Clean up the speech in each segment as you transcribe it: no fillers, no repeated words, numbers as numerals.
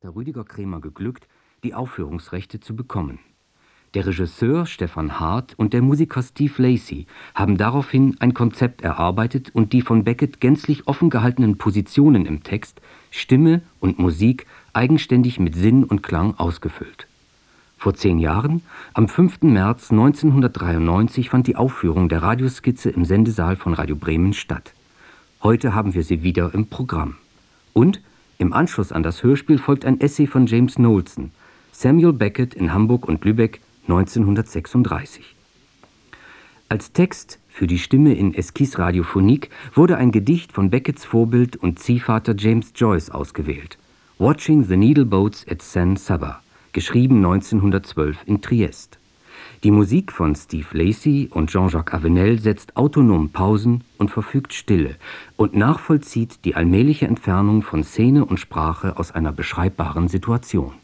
der Rüdiger Kremer geglückt, die Aufführungsrechte zu bekommen. Der Regisseur Stefan Hart und der Musiker Steve Lacy haben daraufhin ein Konzept erarbeitet und die von Beckett gänzlich offen gehaltenen Positionen im Text, Stimme und Musik eigenständig mit Sinn und Klang ausgefüllt. Vor 10 Jahren, am 5. März 1993, fand die Aufführung der Radioskizze im Sendesaal von Radio Bremen statt. Heute haben wir sie wieder im Programm. Und im Anschluss an das Hörspiel folgt ein Essay von James Knowlson, Samuel Beckett in Hamburg und Lübeck 1936. Als Text für die Stimme in Esquisse Radiophonique wurde ein Gedicht von Becketts Vorbild und Ziehvater James Joyce ausgewählt, Watching the Needle Boats at San Saba, geschrieben 1912 in Triest. Die Musik von Steve Lacy und Jean-Jacques Avenel setzt autonom Pausen und verfügt Stille und nachvollzieht die allmähliche Entfernung von Szene und Sprache aus einer beschreibbaren Situation.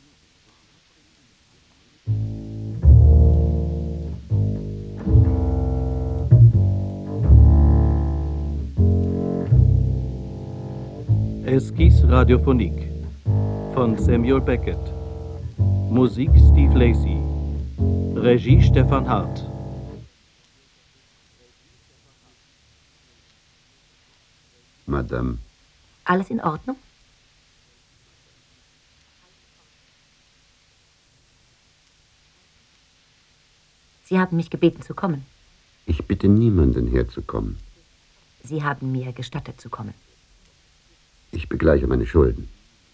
Esquisse Radiophonique von Samuel Beckett. Musik Steve Lacy. Regie Stefan Hart. Madame. Alles in Ordnung? Sie haben mich gebeten zu kommen. Ich bitte niemanden herzukommen. Sie haben mir gestattet zu kommen. Ich begleiche meine Schulden.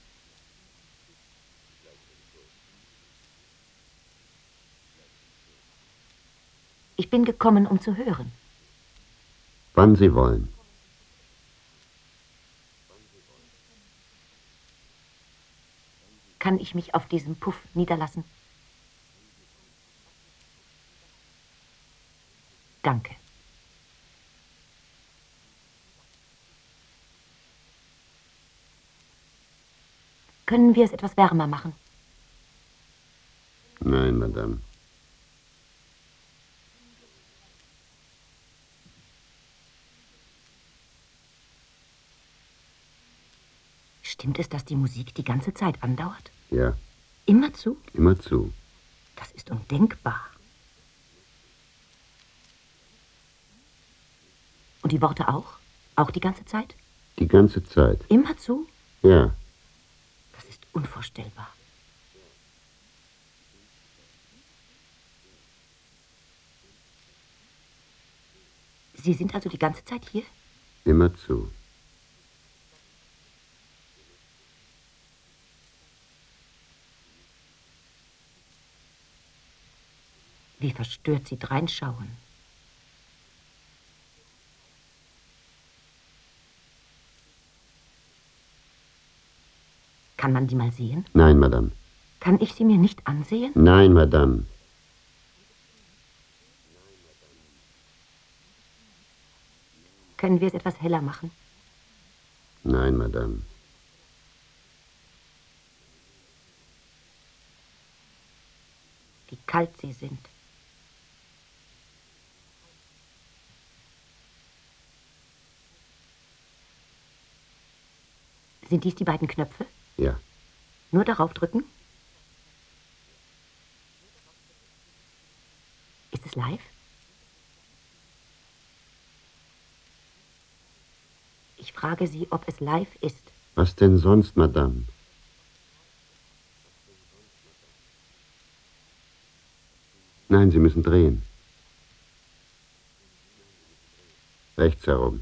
Ich bin gekommen, um zu hören. Wann Sie wollen. Kann ich mich auf diesem Puff niederlassen? Danke. Können wir es etwas wärmer machen? Nein, Madame. Stimmt es, dass die Musik die ganze Zeit andauert? Ja. Immerzu? Immerzu. Das ist undenkbar. Und die Worte auch? Auch die ganze Zeit? Die ganze Zeit. Immerzu? Ja. Das ist unvorstellbar. Sie sind also die ganze Zeit hier? Immerzu. Wie verstört Sie dreinschauen. Kann man die mal sehen? Nein, Madame. Kann ich sie mir nicht ansehen? Nein, Madame. Können wir es etwas heller machen? Nein, Madame. Wie kalt Sie sind. Sind dies die beiden Knöpfe? Ja. Nur darauf drücken? Ist es live? Ich frage Sie, ob es live ist. Was denn sonst, Madame? Nein, Sie müssen drehen. Rechts herum.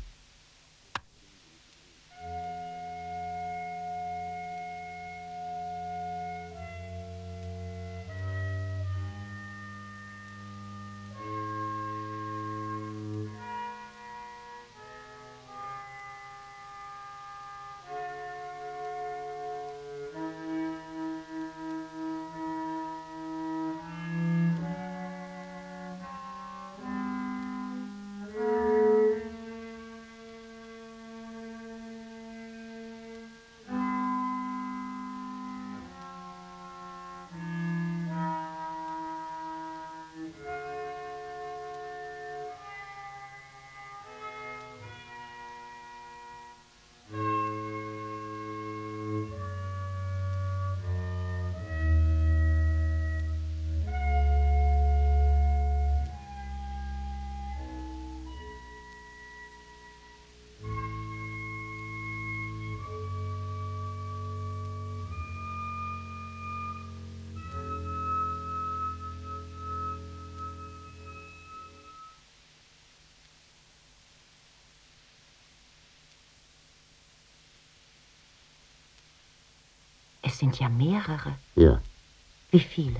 Es sind ja mehrere. Ja. Wie viele?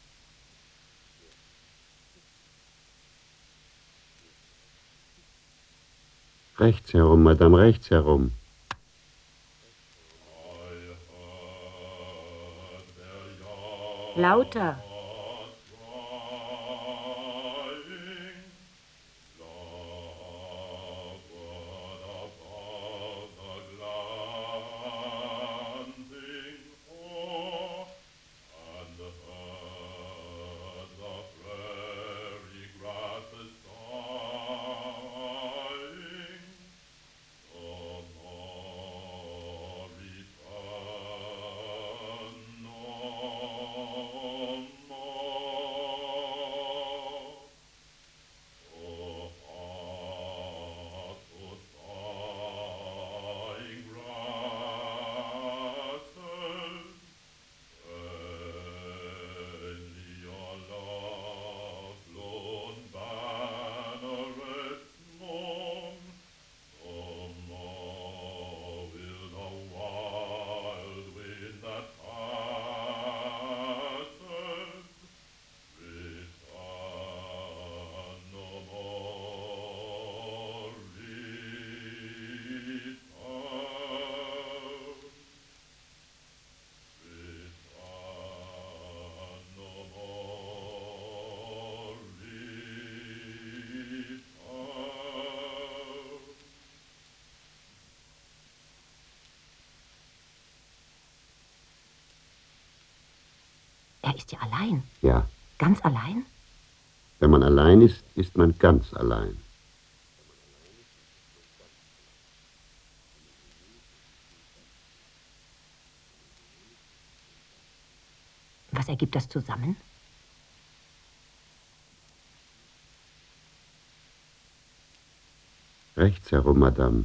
Rechts herum, Madame, rechts herum. Lauter. Er ist ja allein. Ja. Ganz allein? Wenn man allein ist, ist man ganz allein. Was ergibt das zusammen? Rechts herum, Madame.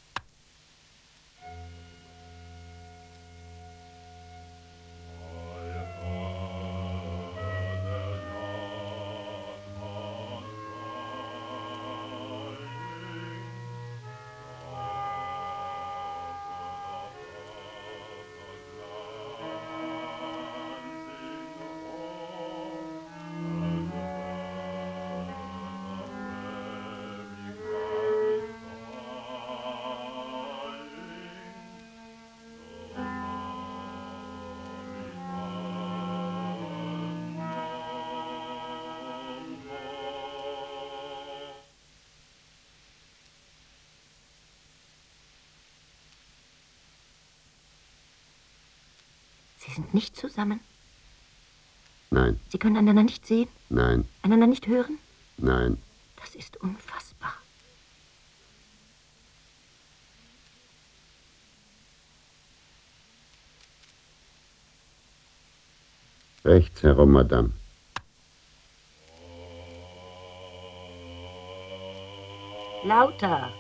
Sie sind nicht zusammen? Nein, Sie können einander nicht sehen? nein, Einander nicht hören? nein. Das ist unfassbar. Rechts herum, Madame. Lauter.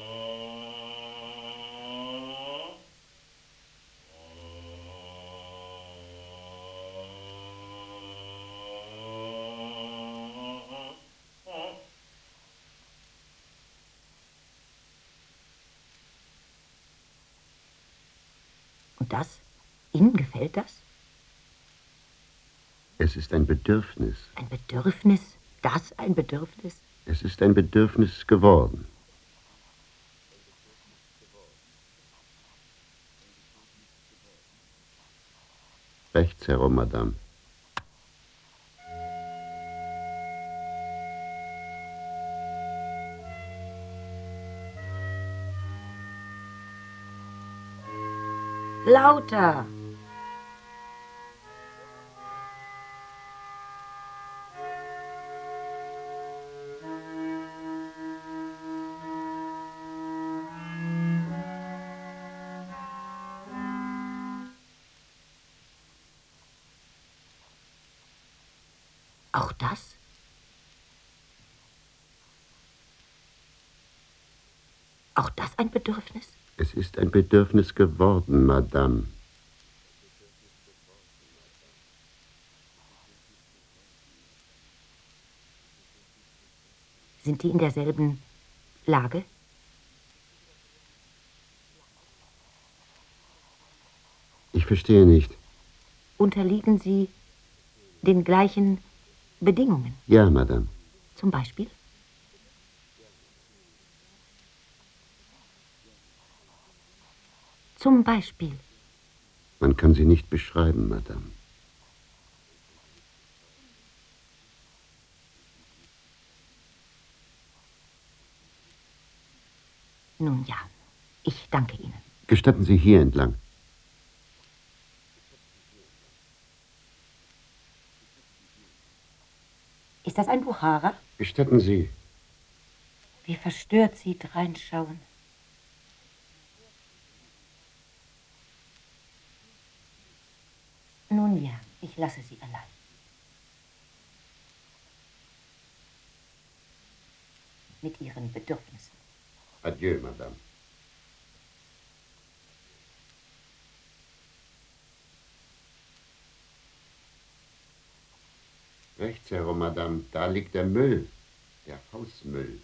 Und das? Ihnen gefällt das? Es ist ein Bedürfnis. Ein Bedürfnis? Das ein Bedürfnis? Es ist ein Bedürfnis geworden. Rechts herum, Madame. Lauter. Auch das? Auch das ein Bedürfnis? Es ist ein Bedürfnis geworden, Madame. Sind die in derselben Lage? Ich verstehe nicht. Unterliegen Sie den gleichen Bedingungen? Ja, Madame. Zum Beispiel? Zum Beispiel? Man kann sie nicht beschreiben, Madame. Nun ja, ich danke Ihnen. Gestatten Sie hier entlang. Ist das ein Buchara? Gestatten Sie. Wie verstört Sie dreinschauen. Nun ja, ich lasse Sie allein. Mit Ihren Bedürfnissen. Adieu, Madame. Rechts herum, Madame. Da liegt der Müll. Der Hausmüll.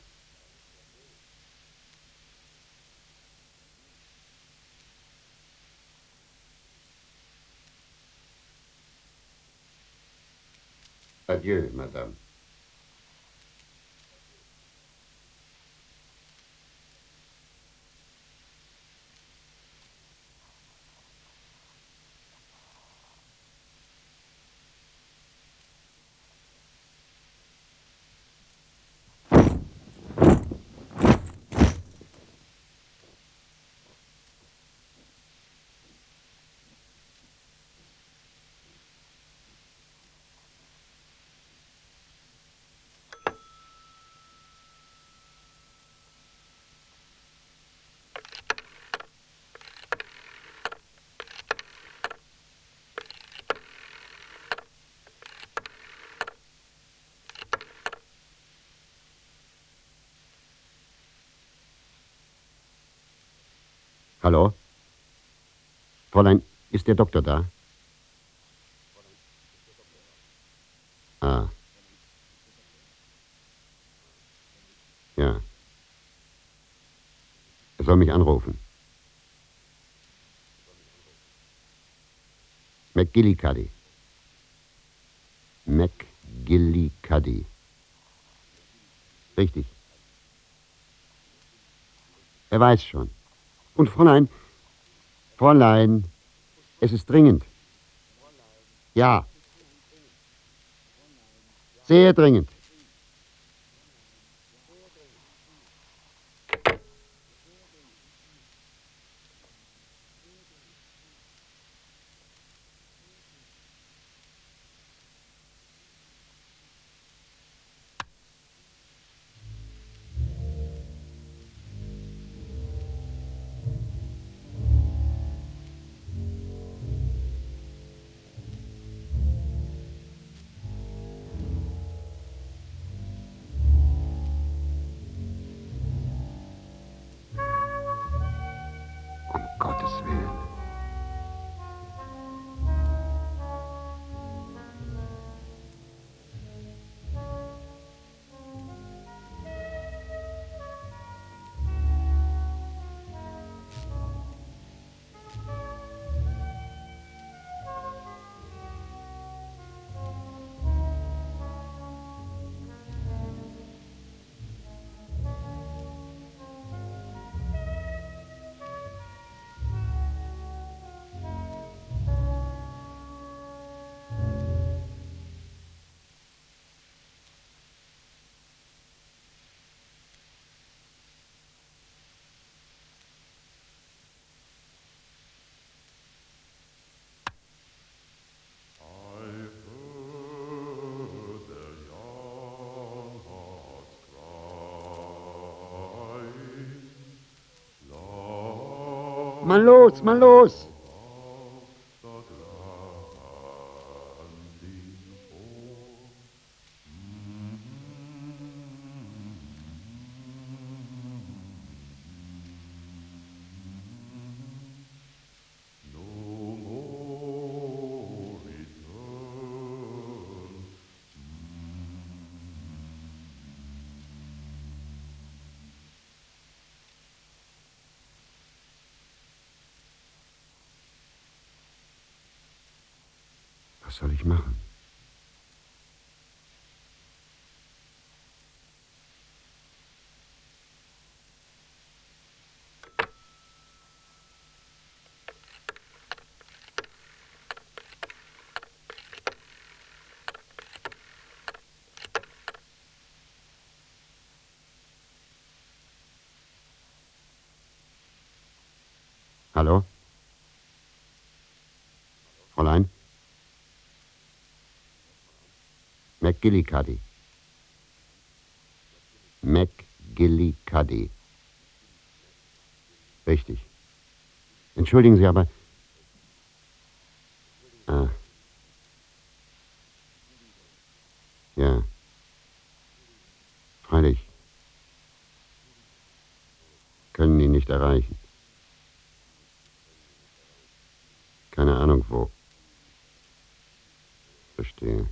Adieu, Madame. Hallo? Fräulein, ist der Doktor da? Ah. Ja. Er soll mich anrufen. McGillicuddy. McGillicuddy. Richtig. Er weiß schon. Und Fräulein, es ist dringend. Ja. Sehr dringend. Um Gottes Willen. Mal los, mal los! Was soll ich machen? Hallo? Fräulein? McGillicuddy. McGillicuddy. Richtig. Entschuldigen Sie, aber... Ah. Ja. Freilich. Können ihn nicht erreichen. Keine Ahnung wo. Verstehe.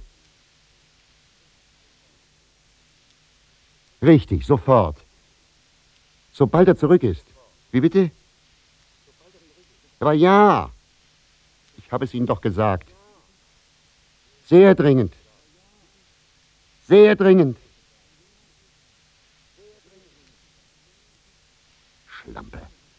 Richtig, sofort. Sobald er zurück ist. Wie bitte? Aber ja. Ich habe es Ihnen doch gesagt. Sehr dringend. Sehr dringend. Schlampe.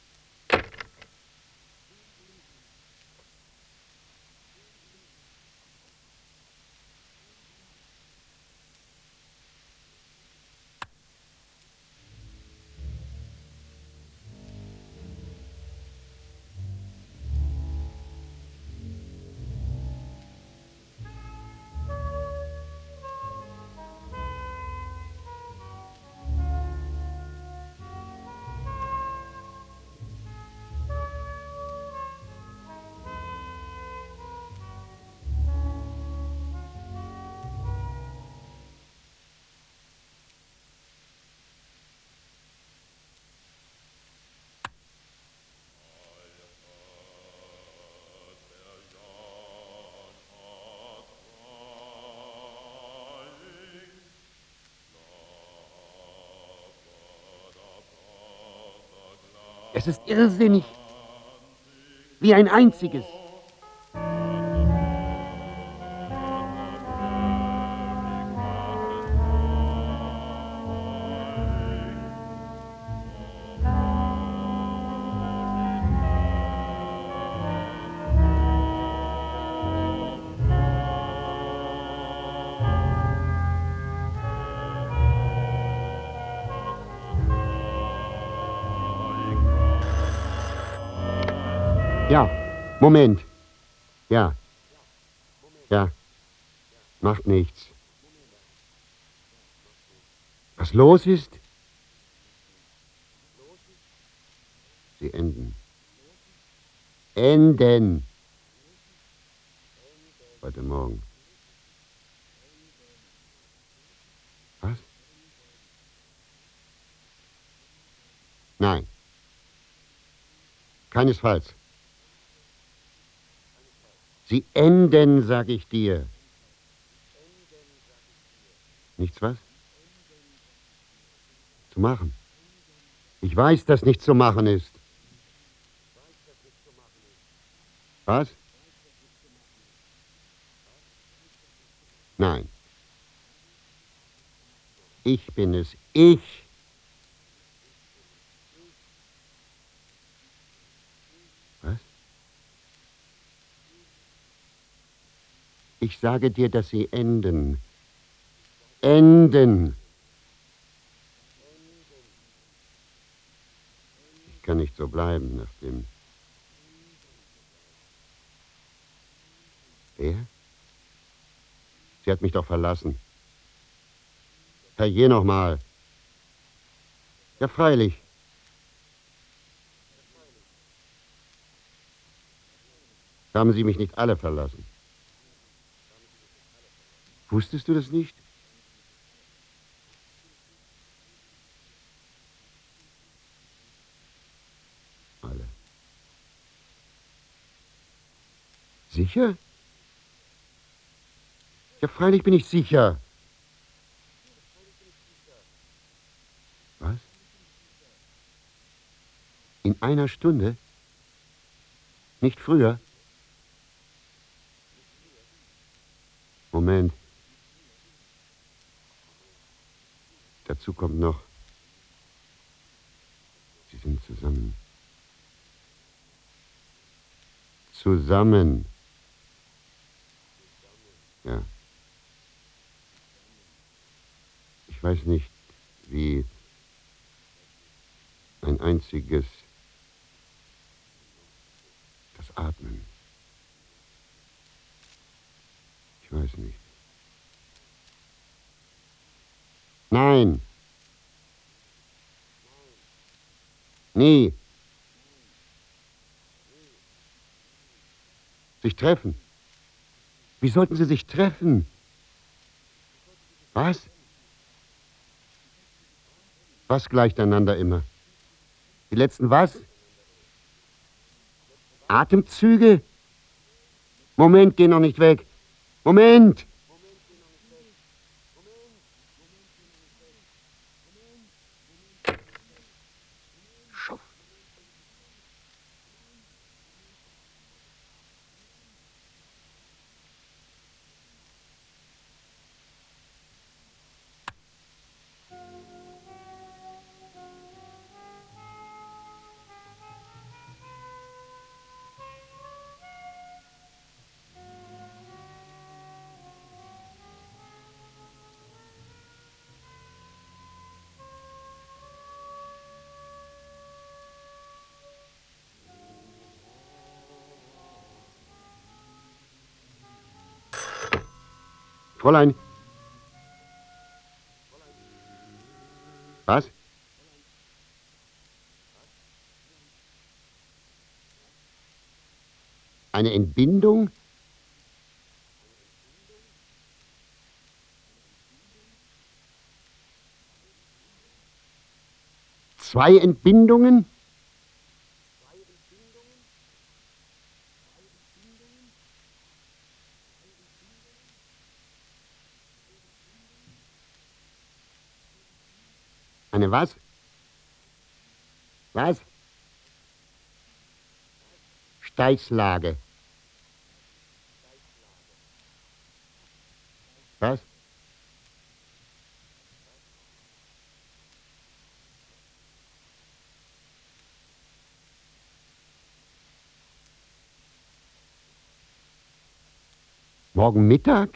Es ist irrsinnig. Wie ein einziges. Ja, Moment. Ja. Ja. Macht nichts. Was los ist? Sie enden. Enden. Heute Morgen. Was? Nein. Keinesfalls. Sie enden, sag ich dir. Nichts was? Zu machen. Ich weiß, dass nichts zu machen ist. Was? Nein. Ich bin es. Ich. Was? Ich sage dir, dass sie enden. Enden. Ich kann nicht so bleiben, nachdem... Wer? Sie hat mich doch verlassen. Herrje nochmal. Ja, freilich. Haben Sie mich nicht alle verlassen? Wusstest du das nicht? Alle. Sicher? Ja, freilich bin ich sicher. Was? In einer Stunde? Nicht früher? Moment. Dazu kommt noch, sie sind zusammen. Zusammen. Ja. Ich weiß nicht, wie ein einziges, das Atmen. Ich weiß nicht. Nein. Nie. Sich treffen. Wie sollten sie sich treffen? Was? Was gleicht einander immer? Die letzten was? Atemzüge? Moment, geh noch nicht weg. Moment! Schuft. Fräulein. Was? Eine Entbindung? Zwei Entbindungen? Eine was? Was? Steißlage. Was? Morgen Mittag?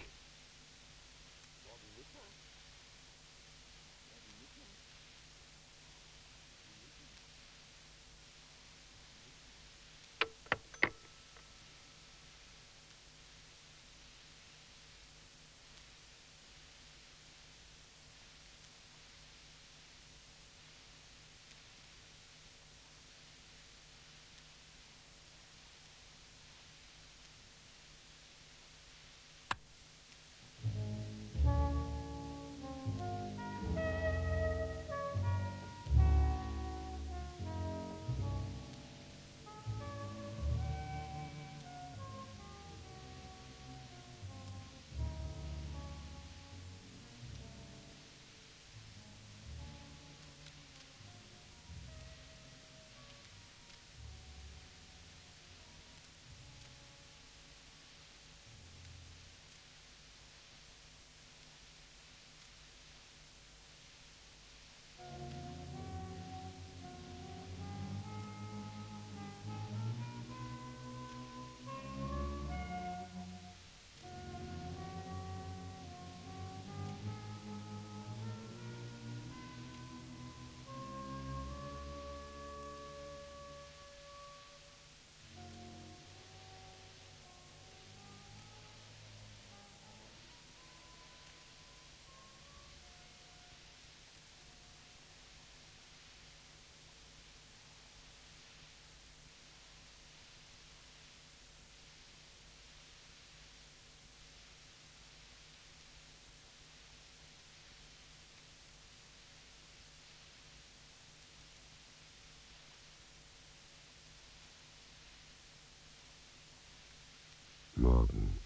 Morgen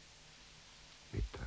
Mittag.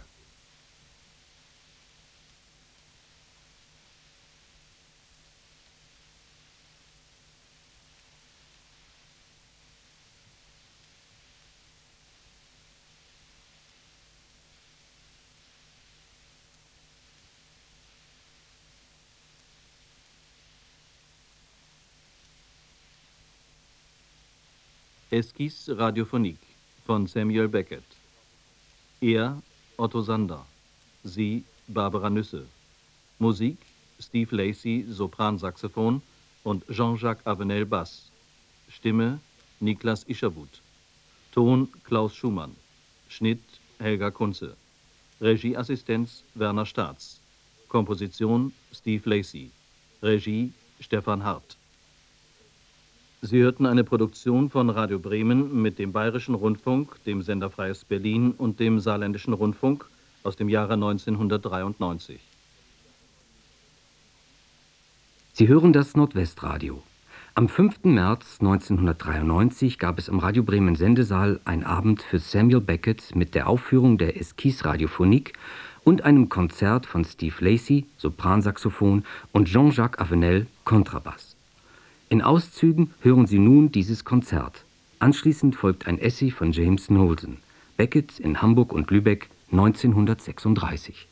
Esquisse radiophonique von Samuel Beckett. Er Otto Sander. Sie Barbara Nüsse. Musik Steve Lacy, Sopransaxophon und Jean-Jacques Avenel, Bass. Stimme Niklas Ischerwood. Ton Klaus Schumann. Schnitt Helga Kunze. Regieassistenz Werner Staats. Komposition Steve Lacy. Regie Stefan Hart. Sie hörten eine Produktion von Radio Bremen mit dem Bayerischen Rundfunk, dem Sender Freies Berlin und dem Saarländischen Rundfunk aus dem Jahre 1993. Sie hören das Nordwestradio. Am 5. März 1993 gab es im Radio Bremen Sendesaal ein Abend für Samuel Beckett mit der Aufführung der Esquisse radiophonique und einem Konzert von Steve Lacy, Sopransaxophon, und Jean-Jacques Avenel, Kontrabass. In Auszügen hören Sie nun dieses Konzert. Anschließend folgt ein Essay von James Knowlson, Beckett in Hamburg und Lübeck 1936.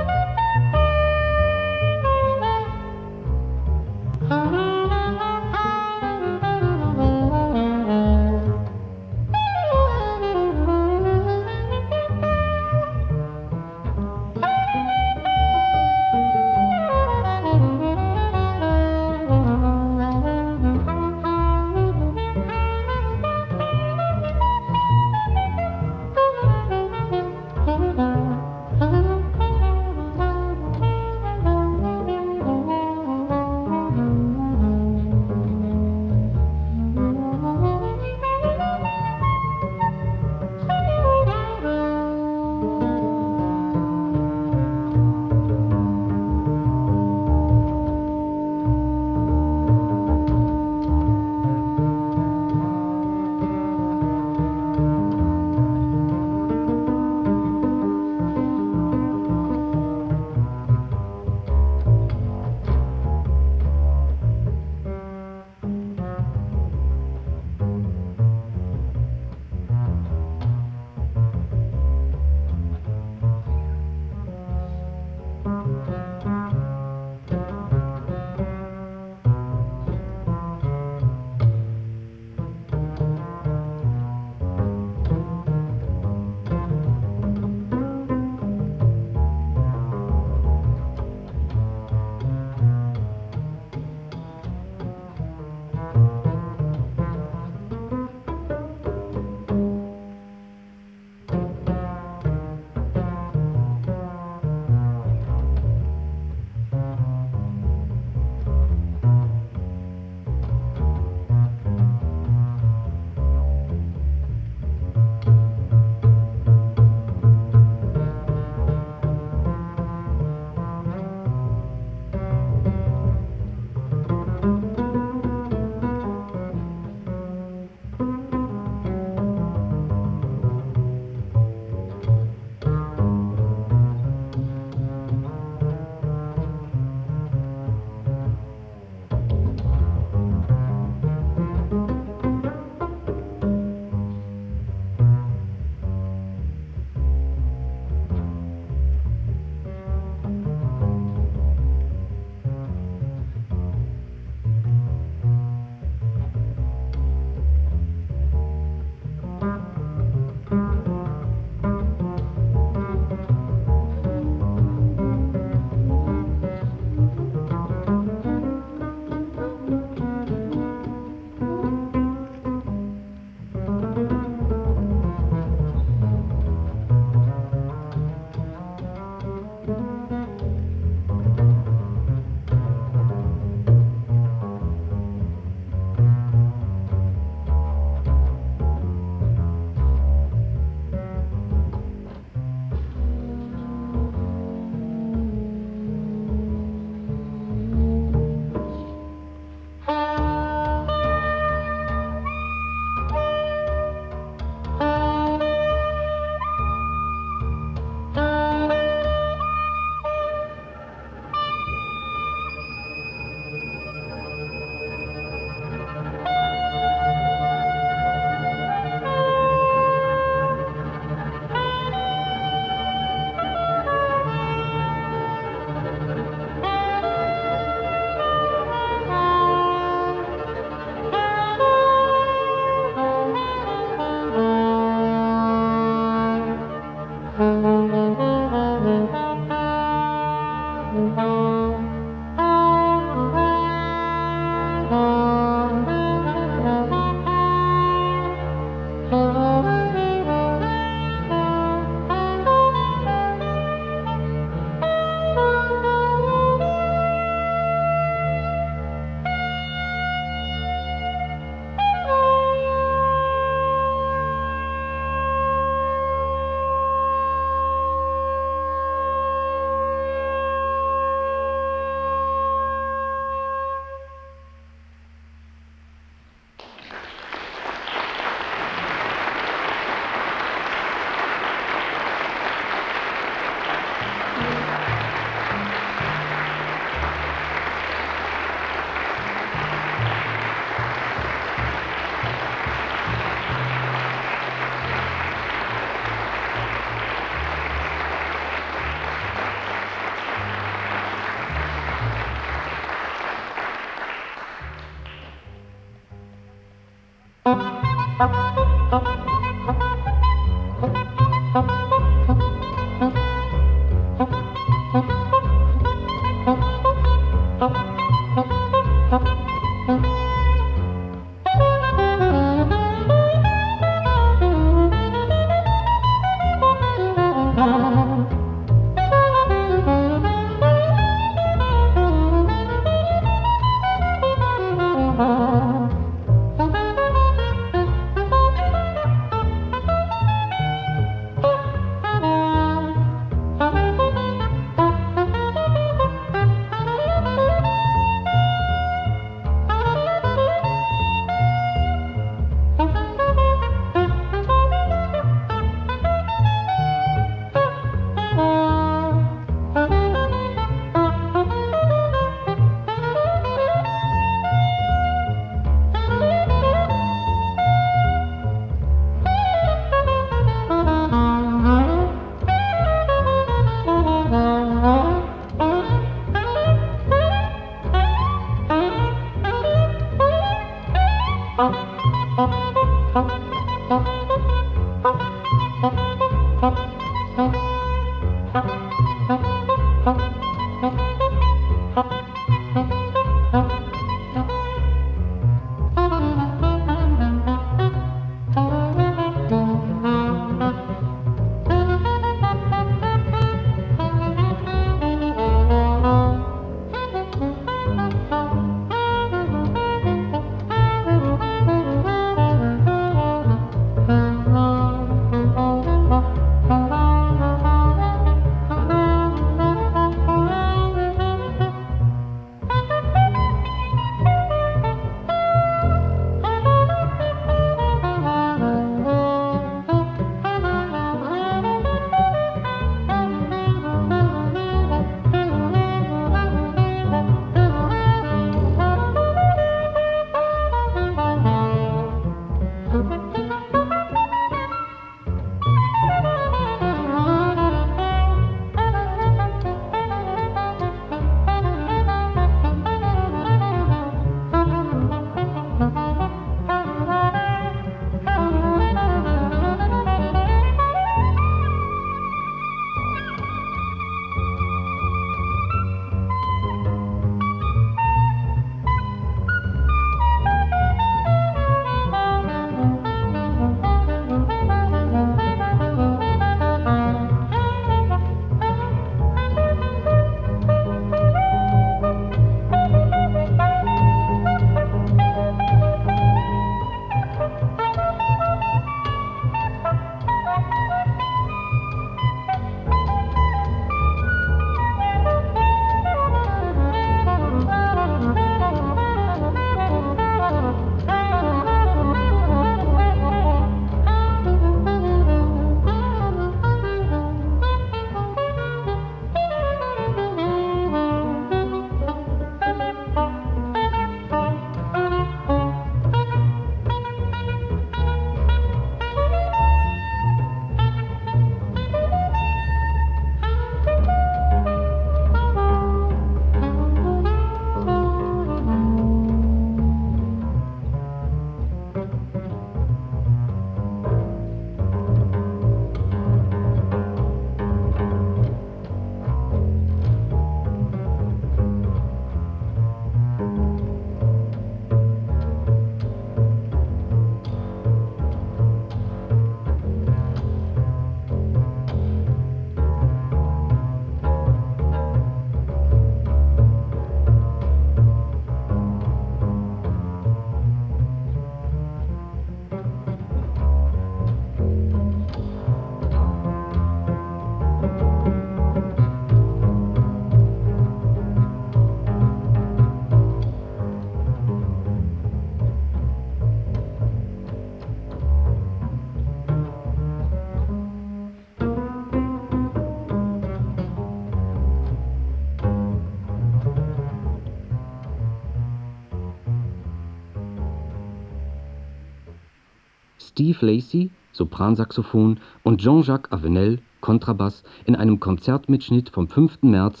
Steve Lacy, Sopransaxophon, und Jean-Jacques Avenel, Kontrabass, in einem Konzertmitschnitt vom 5. März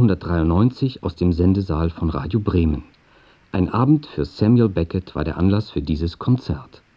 1993 aus dem Sendesaal von Radio Bremen. Ein Abend für Samuel Beckett war der Anlass für dieses Konzert.